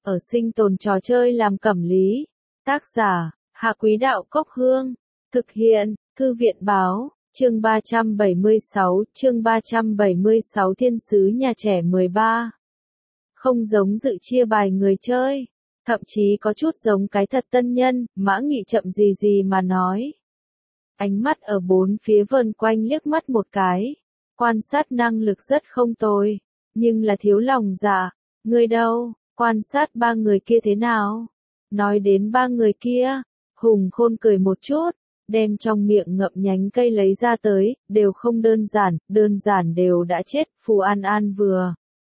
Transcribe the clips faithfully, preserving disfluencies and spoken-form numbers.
ở sinh tồn trò chơi làm cẩm lý. Tác giả, Hạ Quý Đạo Cốc Hương. Thực hiện, Thư viện Báo, chương ba trăm bảy mươi sáu, chương ba trăm bảy mươi sáu Thiên sứ nhà trẻ mười ba. Không giống dự chia bài người chơi, thậm chí có chút giống cái thật tân nhân, Mã Nghị chậm gì gì mà nói. Ánh mắt ở bốn phía vờn quanh liếc mắt một cái, quan sát năng lực rất không tồi, nhưng là thiếu lòng dạ. Người đâu, quan sát ba người kia thế nào? Nói đến ba người kia, Hùng Khôn cười một chút, đem trong miệng ngậm nhánh cây lấy ra tới, đều không đơn giản, đơn giản đều đã chết. Phù An An vừa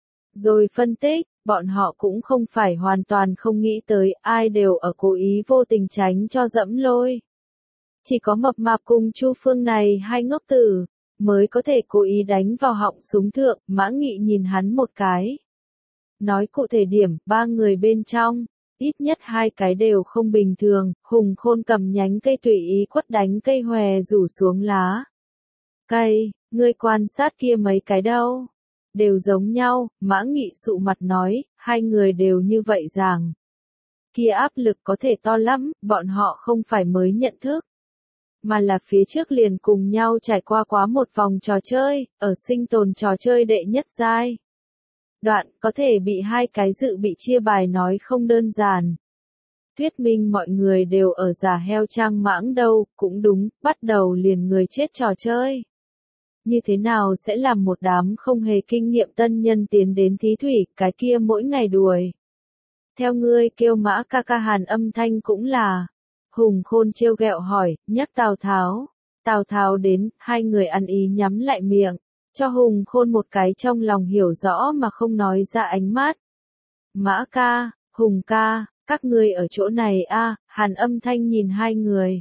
rồi phân tích, bọn họ cũng không phải hoàn toàn không nghĩ tới, ai đều ở cố ý vô tình tránh cho dẫm lôi. Chỉ có Mập Mạp cùng Chu Phương này hai ngốc tử, mới có thể cố ý đánh vào họng súng thượng. Mã Nghị nhìn hắn một cái. Nói cụ thể điểm, ba người bên trong, ít nhất hai cái đều không bình thường. Hùng Khôn cầm nhánh cây tùy ý quất đánh cây hòe rủ xuống lá cây. Ngươi quan sát kia mấy cái đâu? Đều giống nhau. Mã Nghị sụ mặt nói, hai người đều như vậy rằng. Kia áp lực có thể to lắm, bọn họ không phải mới nhận thức, mà là phía trước liền cùng nhau trải qua quá một vòng trò chơi, ở sinh tồn trò chơi đệ nhất giai đoạn, có thể bị hai cái dự bị chia bài nói không đơn giản. Thuyết minh mọi người đều ở giả heo trang mãng đâu, cũng đúng, bắt đầu liền người chết trò chơi. Như thế nào sẽ làm một đám không hề kinh nghiệm tân nhân tiến đến thí thủy, cái kia mỗi ngày đuổi theo ngươi kêu Mã ca ca Hàn Âm Thanh cũng là. Hùng Khôn trêu ghẹo hỏi, nhắc Tào Tháo. Tào Tháo đến, hai người ăn ý nhắm lại miệng, cho Hùng Khôn một cái trong lòng hiểu rõ mà không nói ra ánh mắt. Mã ca, Hùng ca, các ngươi ở chỗ này a? À, Hàn Âm Thanh nhìn hai người,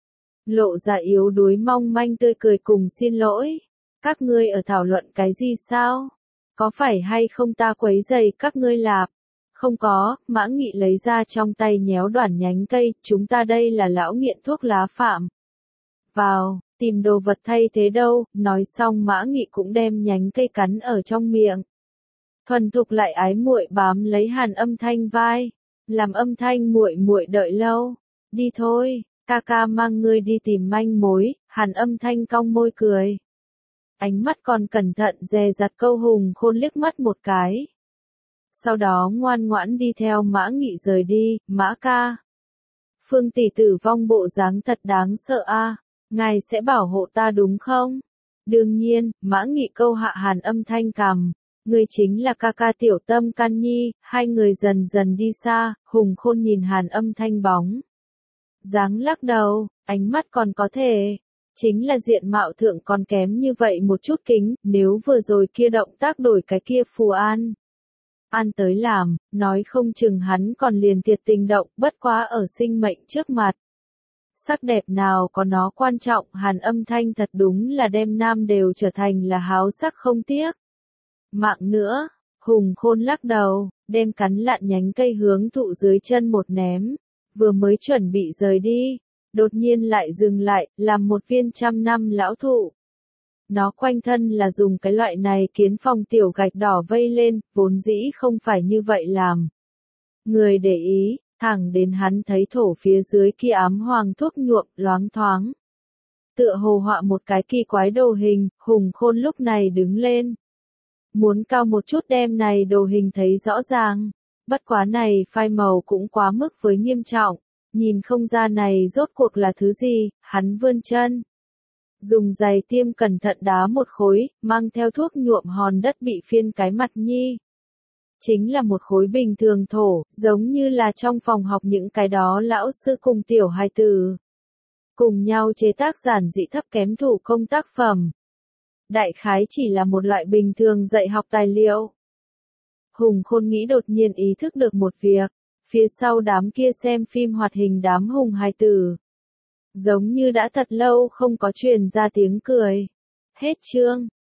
lộ ra yếu đuối mong manh tươi cười cùng xin lỗi. Các ngươi ở thảo luận cái gì sao? Có phải hay không ta quấy rầy các ngươi lạp? Không có. Mã Nghị lấy ra trong tay nhéo đoạn nhánh cây, chúng ta đây là lão nghiện thuốc lá phạm vào, tìm đồ vật thay thế đâu. Nói xong Mã Nghị cũng đem nhánh cây cắn ở trong miệng. Thuần thục lại ái muội bám lấy Hàn Âm Thanh vai, làm Âm Thanh muội muội đợi lâu. Đi thôi, ca ca mang ngươi đi tìm manh mối. Hàn Âm Thanh cong môi cười, ánh mắt còn cẩn thận dè dặt câu Hùng Khôn liếc mắt một cái. Sau đó ngoan ngoãn đi theo Mã Nghị rời đi. Mã ca, Phương tỷ tử vong bộ dáng thật đáng sợ a, à. Ngài sẽ bảo hộ ta đúng không? Đương nhiên. Mã Nghị câu hạ Hàn Âm Thanh cằm, ngươi chính là ca ca tiểu tâm can nhi. Hai người dần dần đi xa. Hùng Khôn nhìn Hàn Âm Thanh bóng dáng lắc đầu, ánh mắt còn có thể, chính là diện mạo thượng còn kém như vậy một chút kính. Nếu vừa rồi kia động tác đổi cái kia Phù An An tới làm, nói không chừng hắn còn liền tiệt tình động. Bất quá ở sinh mệnh trước mặt, sắc đẹp nào có nó quan trọng. Hàn Âm Thanh thật đúng là đem nam đều trở thành là háo sắc không tiếc mạng nữa. Hùng Khôn lắc đầu, đem cắn lạn nhánh cây hướng thụ dưới chân một ném, vừa mới chuẩn bị rời đi, đột nhiên lại dừng lại, làm một viên trăm năm lão thụ. Nó quanh thân là dùng cái loại này kiến phong tiểu gạch đỏ vây lên, vốn dĩ không phải như vậy làm người để ý, thẳng đến hắn thấy thổ phía dưới kia ám hoàng thuốc nhuộm loáng thoáng, tựa hồ họa một cái kỳ quái đồ hình. Hùng Khôn lúc này đứng lên, muốn cao một chút đem này đồ hình thấy rõ ràng, bất quá này phai màu cũng quá mức với nghiêm trọng, nhìn không ra này rốt cuộc là thứ gì. Hắn vươn chân, dùng giày tiêm cẩn thận đá một khối, mang theo thuốc nhuộm hòn đất bị phiên cái mặt nhi. Chính là một khối bình thường thổ, giống như là trong phòng học những cái đó lão sư cùng tiểu hài tử cùng nhau chế tác giản dị thấp kém thủ công tác phẩm. Đại khái chỉ là một loại bình thường dạy học tài liệu. Hùng Khôn nghĩ đột nhiên ý thức được một việc, phía sau đám kia xem phim hoạt hình đám hùng hài tử, giống như đã thật lâu không có truyền ra tiếng cười. Hết chương.